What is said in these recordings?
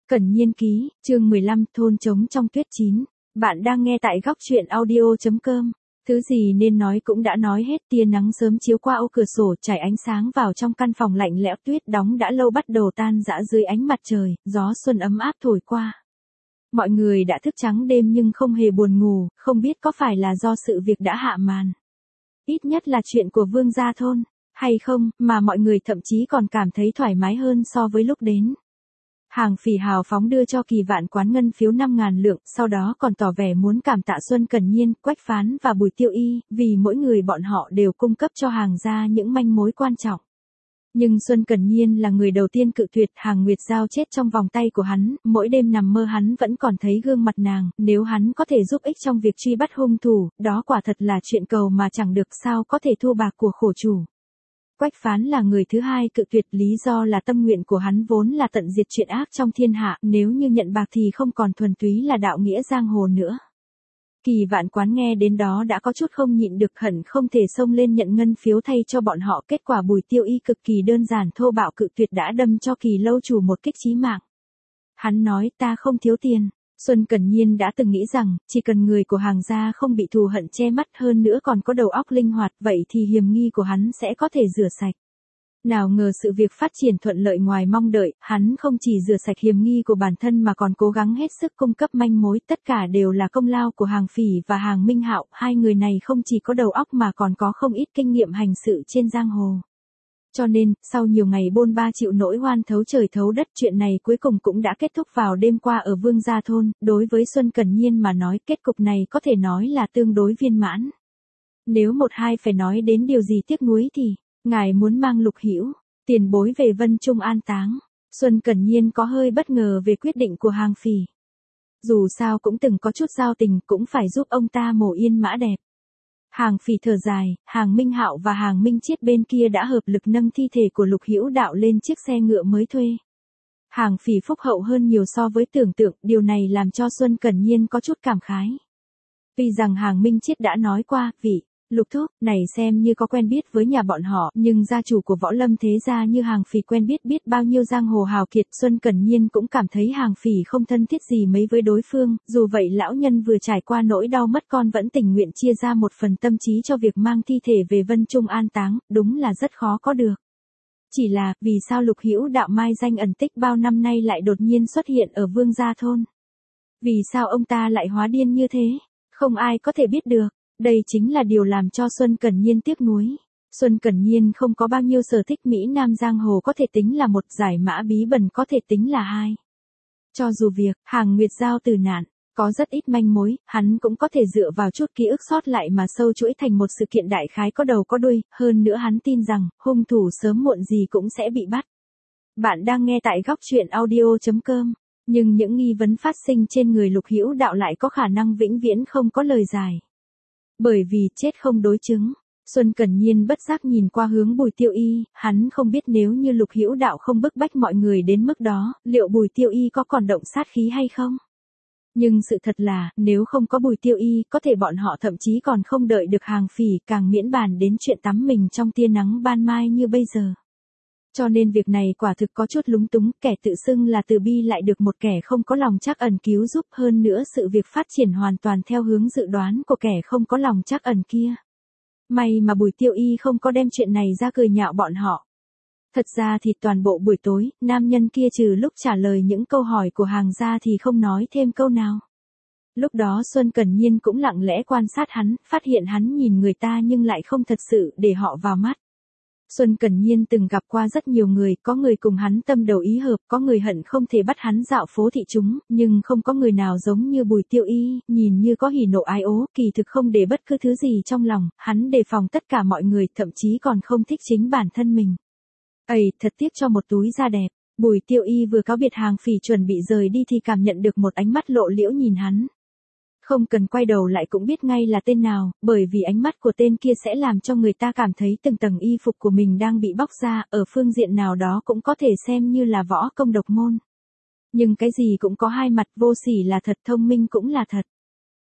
Cẩn Nhiên ký, chương 15, thôn trống trong tuyết chín. Bạn đang nghe tại góc truyện audio.com. Thứ gì nên nói cũng đã nói hết, tia nắng sớm chiếu qua ô cửa sổ trải ánh sáng vào trong căn phòng lạnh lẽo, tuyết đóng đã lâu bắt đầu tan rã dưới ánh mặt trời, gió xuân ấm áp thổi qua. Mọi người đã thức trắng đêm nhưng không hề buồn ngủ, không biết có phải là do sự việc đã hạ màn. Ít nhất là chuyện của Vương gia thôn, hay không, mà mọi người thậm chí còn cảm thấy thoải mái hơn so với lúc đến. Hàng Phỉ hào phóng đưa cho Kỳ Vạn Quán ngân phiếu 5.000 lượng, sau đó còn tỏ vẻ muốn cảm tạ Xuân Cẩn Nhiên, Quách Phán và Bùi Tiêu Y, vì mỗi người bọn họ đều cung cấp cho Hàng gia những manh mối quan trọng. Nhưng Xuân Cẩn Nhiên là người đầu tiên cự tuyệt. Hàng Nguyệt Giao chết trong vòng tay của hắn, mỗi đêm nằm mơ hắn vẫn còn thấy gương mặt nàng, nếu hắn có thể giúp ích trong việc truy bắt hung thủ, đó quả thật là chuyện cầu mà chẳng được, sao có thể thu bạc của khổ chủ. Quách Phán là người thứ hai cự tuyệt, lý do là tâm nguyện của hắn vốn là tận diệt chuyện ác trong thiên hạ, nếu như nhận bạc thì không còn thuần túy là đạo nghĩa giang hồ nữa. Kỳ Vạn Quán nghe đến đó đã có chút không nhịn được, hận không thể xông lên nhận ngân phiếu thay cho bọn họ, kết quả Bùi Tiêu Y cực kỳ đơn giản thô bạo cự tuyệt đã đâm cho Kỳ lâu chủ một kích chí mạng. Hắn nói, ta không thiếu tiền. Xuân Cẩn Nhiên đã từng nghĩ rằng, chỉ cần người của Hàng gia không bị thù hận che mắt, hơn nữa còn có đầu óc linh hoạt, vậy thì hiểm nghi của hắn sẽ có thể rửa sạch. Nào ngờ sự việc phát triển thuận lợi ngoài mong đợi, hắn không chỉ rửa sạch hiểm nghi của bản thân mà còn cố gắng hết sức cung cấp manh mối, tất cả đều là công lao của Hàng Phỉ và Hàng Minh Hạo, hai người này không chỉ có đầu óc mà còn có không ít kinh nghiệm hành sự trên giang hồ. Cho nên, sau nhiều ngày bôn ba chịu nỗi oan thấu trời thấu đất, chuyện này cuối cùng cũng đã kết thúc vào đêm qua ở Vương gia thôn. Đối với Xuân Cẩn Nhiên mà nói, kết cục này có thể nói là tương đối viên mãn. Nếu một hai phải nói đến điều gì tiếc nuối thì, ngài muốn mang Lục Hữu tiền bối về Vân Trung an táng. Xuân Cẩn Nhiên có hơi bất ngờ về quyết định của Hàng Phỉ. Dù sao cũng từng có chút giao tình, cũng phải giúp ông ta mổ yên mã đẹp. Hàng Phỉ thở dài, Hàng Minh Hạo và Hàng Minh Chiết bên kia đã hợp lực nâng thi thể của Lục Hữu Đạo lên chiếc xe ngựa mới thuê. Hàng Phỉ phúc hậu hơn nhiều so với tưởng tượng, điều này làm cho Xuân Cẩn Nhiên có chút cảm khái. Tuy rằng Hàng Minh Chiết đã nói qua, vị Lục thúc này xem như có quen biết với nhà bọn họ, nhưng gia chủ của Võ Lâm thế gia như Hàng Phỉ quen biết bao nhiêu giang hồ hào kiệt. Xuân Cẩn Nhiên cũng cảm thấy Hàng Phỉ không thân thiết gì mấy với đối phương, dù vậy lão nhân vừa trải qua nỗi đau mất con vẫn tình nguyện chia ra một phần tâm trí cho việc mang thi thể về Vân Trung an táng, đúng là rất khó có được. Chỉ là, vì sao Lục Hữu Đạo mai danh ẩn tích bao năm nay lại đột nhiên xuất hiện ở Vương gia thôn? Vì sao ông ta lại hóa điên như thế? Không ai có thể biết được. Đây chính là điều làm cho Xuân Cẩn Nhiên tiếc nuối. Xuân Cẩn Nhiên không có bao nhiêu sở thích Mỹ Nam giang hồ có thể tính là một, giải mã bí bẩn có thể tính là hai. Cho dù việc Hàng Nguyệt Giao tử nạn có rất ít manh mối, hắn cũng có thể dựa vào chút ký ức sót lại mà sâu chuỗi thành một sự kiện đại khái có đầu có đuôi, hơn nữa hắn tin rằng hung thủ sớm muộn gì cũng sẽ bị bắt. Bạn đang nghe tại góc truyện audio.com, nhưng những nghi vấn phát sinh trên người Lục Hữu Đạo lại có khả năng vĩnh viễn không có lời giải. Bởi vì chết không đối chứng. Xuân Cẩn Nhiên bất giác nhìn qua hướng Bùi Tiêu Y, hắn không biết nếu như Lục Hữu Đạo không bức bách mọi người đến mức đó, liệu Bùi Tiêu Y có còn động sát khí hay không? Nhưng sự thật là, nếu không có Bùi Tiêu Y, có thể bọn họ thậm chí còn không đợi được Hàng Phỉ, càng miễn bàn đến chuyện tắm mình trong tia nắng ban mai như bây giờ. Cho nên việc này quả thực có chút lúng túng, kẻ tự xưng là từ bi lại được một kẻ không có lòng trắc ẩn cứu giúp, hơn nữa sự việc phát triển hoàn toàn theo hướng dự đoán của kẻ không có lòng trắc ẩn kia. May mà Bùi Tiêu Y không có đem chuyện này ra cười nhạo bọn họ. Thật ra thì toàn bộ buổi tối, nam nhân kia trừ lúc trả lời những câu hỏi của Hàng gia thì không nói thêm câu nào. Lúc đó Xuân Cẩn Nhiên cũng lặng lẽ quan sát hắn, phát hiện hắn nhìn người ta nhưng lại không thật sự để họ vào mắt. Xuân Cẩn Nhiên từng gặp qua rất nhiều người, có người cùng hắn tâm đầu ý hợp, có người hận không thể bắt hắn dạo phố thị chúng, nhưng không có người nào giống như Bùi Tiêu Y, nhìn như có hỉ nộ ái ố, kỳ thực không để bất cứ thứ gì trong lòng, hắn đề phòng tất cả mọi người, thậm chí còn không thích chính bản thân mình. Ây, thật tiếc cho một túi da đẹp. Bùi Tiêu Y vừa cáo biệt Hàng Phỉ chuẩn bị rời đi thì cảm nhận được một ánh mắt lộ liễu nhìn hắn. Không cần quay đầu lại cũng biết ngay là tên nào, bởi vì ánh mắt của tên kia sẽ làm cho người ta cảm thấy từng tầng y phục của mình đang bị bóc ra, ở phương diện nào đó cũng có thể xem như là võ công độc môn. Nhưng cái gì cũng có hai mặt, vô sỉ là thật, thông minh cũng là thật.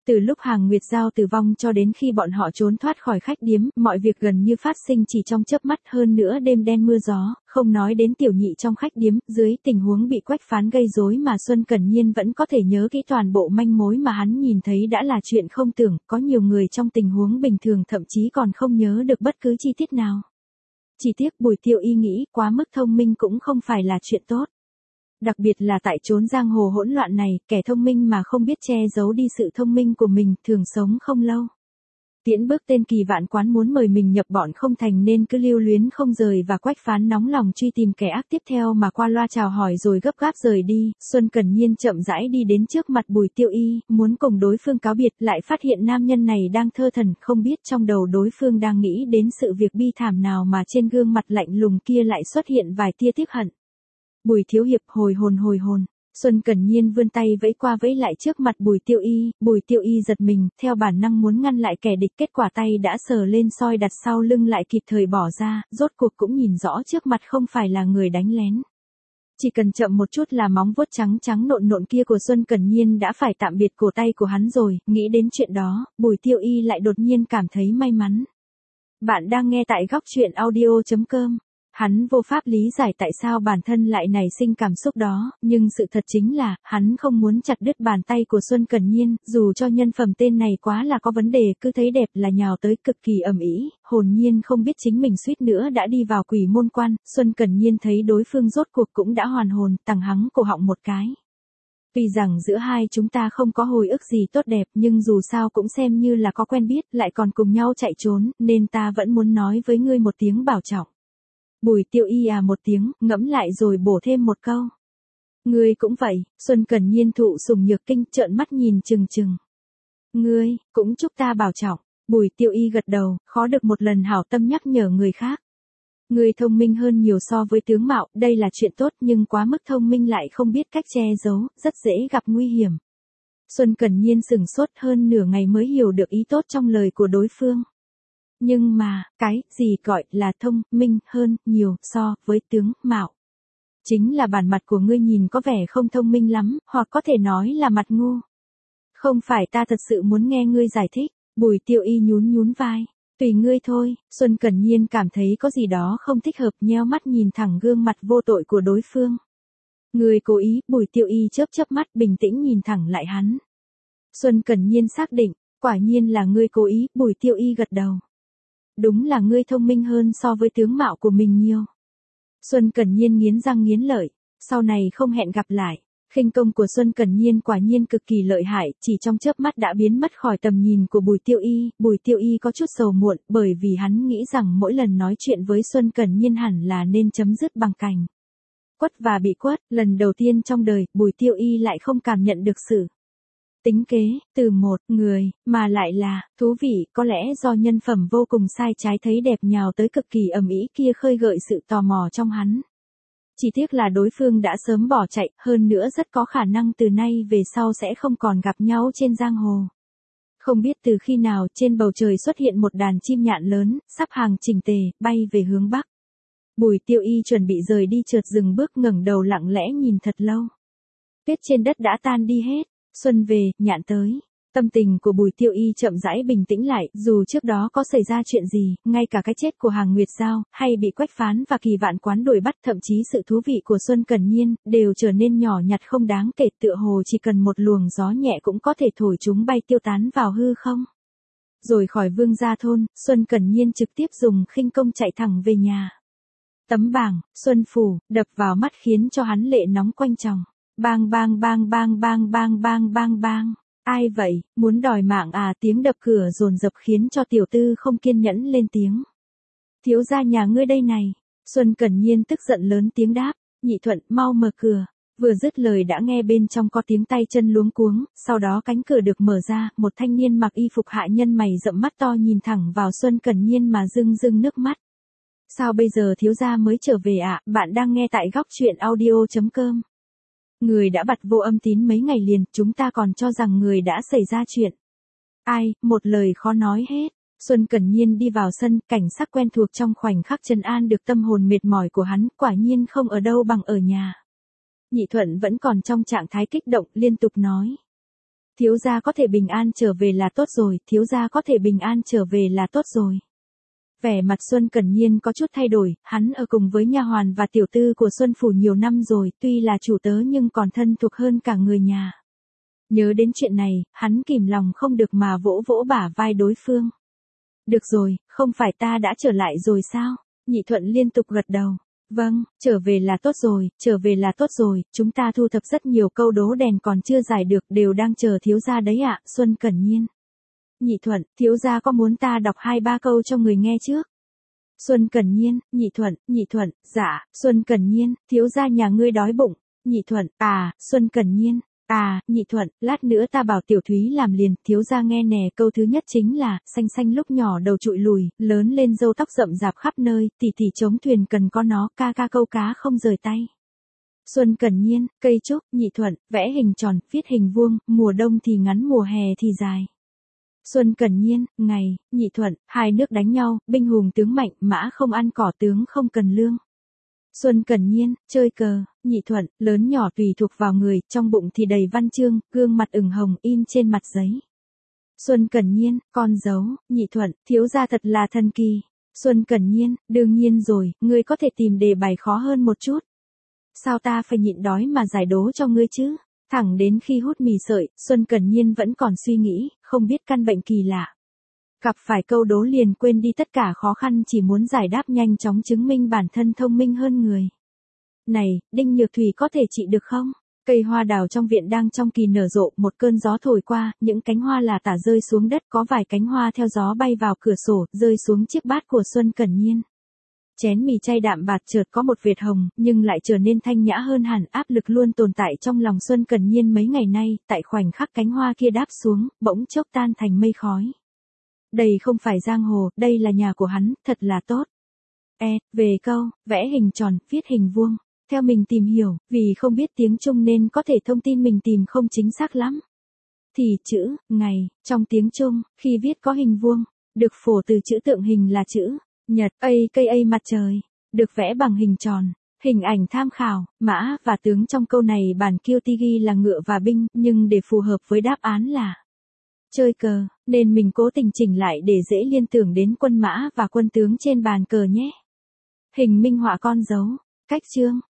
Từ lúc Hàng Nguyệt Giao tử vong cho đến khi bọn họ trốn thoát khỏi khách điếm, mọi việc gần như phát sinh chỉ trong chớp mắt, hơn nữa đêm đen mưa gió, không nói đến tiểu nhị trong khách điếm, dưới tình huống bị Quách Phán gây rối mà Xuân Cẩn Nhiên vẫn có thể nhớ kỹ toàn bộ manh mối mà hắn nhìn thấy đã là chuyện không tưởng, có nhiều người trong tình huống bình thường thậm chí còn không nhớ được bất cứ chi tiết nào. Chỉ tiếc Bùi Tiêu Y nghĩ quá mức thông minh cũng không phải là chuyện tốt. Đặc biệt là tại chốn giang hồ hỗn loạn này, kẻ thông minh mà không biết che giấu đi sự thông minh của mình thường sống không lâu. Tiễn bước tên Kỳ Vạn Quán muốn mời mình nhập bọn không thành nên cứ lưu luyến không rời, và Quách Phán nóng lòng truy tìm kẻ ác tiếp theo mà qua loa chào hỏi rồi gấp gáp rời đi. Xuân Cẩn Nhiên chậm rãi đi đến trước mặt Bùi Tiêu Y, muốn cùng đối phương cáo biệt, lại phát hiện nam nhân này đang thơ thẩn, không biết trong đầu đối phương đang nghĩ đến sự việc bi thảm nào mà trên gương mặt lạnh lùng kia lại xuất hiện vài tia tiếc hận. Bùi thiếu hiệp, hồi hồn. Xuân Cẩn Nhiên vươn tay vẫy qua vẫy lại trước mặt Bùi Tiêu Y giật mình, theo bản năng muốn ngăn lại kẻ địch, kết quả tay đã sờ lên soi đặt sau lưng lại kịp thời bỏ ra, rốt cuộc cũng nhìn rõ trước mặt không phải là người đánh lén. Chỉ cần chậm một chút là móng vuốt trắng nộn kia của Xuân Cẩn Nhiên đã phải tạm biệt cổ tay của hắn rồi, nghĩ đến chuyện đó, Bùi Tiêu Y lại đột nhiên cảm thấy may mắn. Bạn đang nghe tại góc truyện audio.com. Hắn vô pháp lý giải tại sao bản thân lại nảy sinh cảm xúc đó, nhưng sự thật chính là, hắn không muốn chặt đứt bàn tay của Xuân Cẩn Nhiên, dù cho nhân phẩm tên này quá là có vấn đề, cứ thấy đẹp là nhào tới cực kỳ ầm ĩ, hồn nhiên không biết chính mình suýt nữa đã đi vào quỷ môn quan. Xuân Cẩn Nhiên thấy đối phương rốt cuộc cũng đã hoàn hồn, tằng hắng cổ họng một cái. Tuy rằng giữa hai chúng ta không có hồi ức gì tốt đẹp, nhưng dù sao cũng xem như là có quen biết, lại còn cùng nhau chạy trốn, nên ta vẫn muốn nói với ngươi một tiếng bảo trọng. Bùi Tiêu Y à một tiếng, ngẫm lại rồi bổ thêm một câu. Ngươi cũng vậy. Xuân Cẩn Nhiên thụ sủng nhược kinh, trợn mắt nhìn chừng. Ngươi, cũng chúc ta bảo trọng. Bùi Tiêu Y gật đầu, khó được một lần hảo tâm nhắc nhở người khác. Ngươi thông minh hơn nhiều so với tướng mạo, đây là chuyện tốt, nhưng quá mức thông minh lại không biết cách che giấu, rất dễ gặp nguy hiểm. Xuân Cẩn Nhiên sửng sốt hơn nửa ngày mới hiểu được ý tốt trong lời của đối phương. Nhưng mà, cái gì gọi là thông minh hơn nhiều so với tướng mạo? Chính là bản mặt của ngươi nhìn có vẻ không thông minh lắm, hoặc có thể nói là mặt ngu. Không phải, ta thật sự muốn nghe ngươi giải thích. Bùi Tiêu Y nhún vai. Tùy ngươi thôi. Xuân Cẩn Nhiên cảm thấy có gì đó không thích hợp, nheo mắt nhìn thẳng gương mặt vô tội của đối phương. Ngươi cố ý. Bùi Tiêu Y chớp mắt bình tĩnh nhìn thẳng lại hắn. Xuân Cẩn Nhiên xác định, quả nhiên là ngươi cố ý. Bùi Tiêu Y gật đầu. Đúng là ngươi thông minh hơn so với tướng mạo của mình nhiều. Xuân Cẩn Nhiên nghiến răng nghiến lợi, sau này không hẹn gặp lại. Khinh công của Xuân Cẩn Nhiên quả nhiên cực kỳ lợi hại, chỉ trong chớp mắt đã biến mất khỏi tầm nhìn của Bùi Tiêu Y. Bùi Tiêu Y có chút sầu muộn, bởi vì hắn nghĩ rằng mỗi lần nói chuyện với Xuân Cẩn Nhiên hẳn là nên chấm dứt bằng cảnh quất và bị quất. Lần đầu tiên trong đời, Bùi Tiêu Y lại không cảm nhận được sự tính kế từ một người, mà lại là thú vị. Có lẽ do nhân phẩm vô cùng sai trái thấy đẹp nhào tới cực kỳ ầm ĩ kia khơi gợi sự tò mò trong hắn. Chỉ tiếc là đối phương đã sớm bỏ chạy, hơn nữa rất có khả năng từ nay về sau sẽ không còn gặp nhau trên giang hồ. Không biết từ khi nào trên bầu trời xuất hiện một đàn chim nhạn lớn, sắp hàng chỉnh tề, bay về hướng bắc. Bùi Tiêu Y chuẩn bị rời đi chợt dừng bước, ngẩng đầu lặng lẽ nhìn thật lâu. Tuyết trên đất đã tan đi hết. Xuân về, nhạn tới. Tâm tình của Bùi Tiêu Y chậm rãi bình tĩnh lại, dù trước đó có xảy ra chuyện gì, ngay cả cái chết của Hàng Nguyệt Giao, hay bị Quách Phán và Kỳ Vạn Quán đuổi bắt, thậm chí sự thú vị của Xuân Cẩn Nhiên, đều trở nên nhỏ nhặt không đáng kể, tựa hồ chỉ cần một luồng gió nhẹ cũng có thể thổi chúng bay tiêu tán vào hư không. Rồi khỏi Vương Gia Thôn, Xuân Cẩn Nhiên trực tiếp dùng khinh công chạy thẳng về nhà. Tấm bảng, Xuân Phủ, đập vào mắt khiến cho hắn lệ nóng quanh chồng. Bang. Ai vậy, muốn đòi mạng à? Tiếng đập cửa dồn dập khiến cho tiểu tư không kiên nhẫn lên tiếng. Thiếu gia nhà ngươi đây này. Xuân Cẩn Nhiên tức giận lớn tiếng đáp. Nhị Thuận, mau mở cửa. Vừa dứt lời đã nghe bên trong có tiếng tay chân luống cuống, sau đó cánh cửa được mở ra, một thanh niên mặc y phục hạ nhân mày rậm mắt to nhìn thẳng vào Xuân Cẩn Nhiên mà rưng nước mắt. Sao bây giờ thiếu gia mới trở về ạ? Bạn đang nghe tại góc truyện audio.com. Người đã bặt vô âm tín mấy ngày liền, chúng ta còn cho rằng người đã xảy ra chuyện. Ai, một lời khó nói hết. Xuân Cẩn Nhiên đi vào sân, cảnh sắc quen thuộc trong khoảnh khắc trấn an được tâm hồn mệt mỏi của hắn, quả nhiên không ở đâu bằng ở nhà. Nhị Thuận vẫn còn trong trạng thái kích động, liên tục nói. thiếu gia có thể bình an trở về là tốt rồi, thiếu gia có thể bình an trở về là tốt rồi. Vẻ mặt Xuân Cẩn Nhiên có chút thay đổi, hắn ở cùng với nha hoàn và tiểu tư của Xuân Phủ nhiều năm rồi, tuy là chủ tớ nhưng còn thân thuộc hơn cả người nhà. Nhớ đến chuyện này, hắn kìm lòng không được mà vỗ vỗ bả vai đối phương. Được rồi, không phải ta đã trở lại rồi sao? Nhị Thuận liên tục gật đầu. Vâng, trở về là tốt rồi, trở về là tốt rồi, chúng ta thu thập rất nhiều câu đố đèn còn chưa giải được đều đang chờ thiếu gia đấy ạ, Xuân Cẩn Nhiên. Nhị Thuận, thiếu gia có muốn ta đọc 2-3 câu cho người nghe trước? Xuân Cẩn Nhiên, Nhị Thuận, dạ, Xuân Cẩn Nhiên, thiếu gia nhà ngươi đói bụng. Nhị Thuận, Xuân Cẩn Nhiên, Nhị Thuận, lát nữa ta bảo Tiểu Thúy làm liền, thiếu gia nghe nè, câu thứ nhất chính là, xanh xanh lúc nhỏ đầu trụi lùi, lớn lên râu tóc rậm rạp khắp nơi, tỷ tỷ chống thuyền cần có nó, ca ca câu cá không rời tay. Xuân Cẩn Nhiên, cây trúc. Nhị Thuận, vẽ hình tròn, viết hình vuông, mùa đông thì ngắn mùa hè thì dài. Xuân Cẩn Nhiên, ngày. Nhị Thuận, hai nước đánh nhau, binh hùng tướng mạnh, mã không ăn cỏ tướng không cần lương. Xuân Cẩn Nhiên, chơi cờ. Nhị Thuận, lớn nhỏ tùy thuộc vào người, trong bụng thì đầy văn chương, gương mặt ửng hồng in trên mặt giấy. Xuân Cẩn Nhiên, con dấu. Nhị Thuận, thiếu gia thật là thần kỳ. Xuân Cẩn Nhiên, đương nhiên rồi, ngươi có thể tìm đề bài khó hơn một chút. Sao ta phải nhịn đói mà giải đố cho ngươi chứ? Thẳng đến khi hút mì sợi, Xuân Cẩn Nhiên vẫn còn suy nghĩ, không biết căn bệnh kỳ lạ. Gặp phải câu đố liền quên đi tất cả khó khăn, chỉ muốn giải đáp nhanh chóng chứng minh bản thân thông minh hơn người. Này, Đinh Nhược Thủy có thể trị được không? Cây hoa đào trong viện đang trong kỳ nở rộ, một cơn gió thổi qua, những cánh hoa là tả rơi xuống đất, có vài cánh hoa theo gió bay vào cửa sổ, rơi xuống chiếc bát của Xuân Cẩn Nhiên. Chén mì chay đạm bạc chợt có một vệt hồng, nhưng lại trở nên thanh nhã hơn hẳn, áp lực luôn tồn tại trong lòng Xuân Cẩn Nhiên mấy ngày nay, tại khoảnh khắc cánh hoa kia đáp xuống, bỗng chốc tan thành mây khói. Đây không phải giang hồ, đây là nhà của hắn, thật là tốt. Về câu, vẽ hình tròn, viết hình vuông. Theo mình tìm hiểu, vì không biết tiếng Trung nên có thể thông tin mình tìm không chính xác lắm. Thì chữ, ngày, trong tiếng Trung, khi viết có hình vuông, được phổ từ chữ tượng hình là chữ nhật, cây mặt trời, được vẽ bằng hình tròn. Hình ảnh tham khảo, mã và tướng trong câu này bản Kiêu Ti ghi là ngựa và binh, nhưng để phù hợp với đáp án là chơi cờ, nên mình cố tình chỉnh lại để dễ liên tưởng đến quân mã và quân tướng trên bàn cờ nhé. Hình minh họa con dấu, cách chương,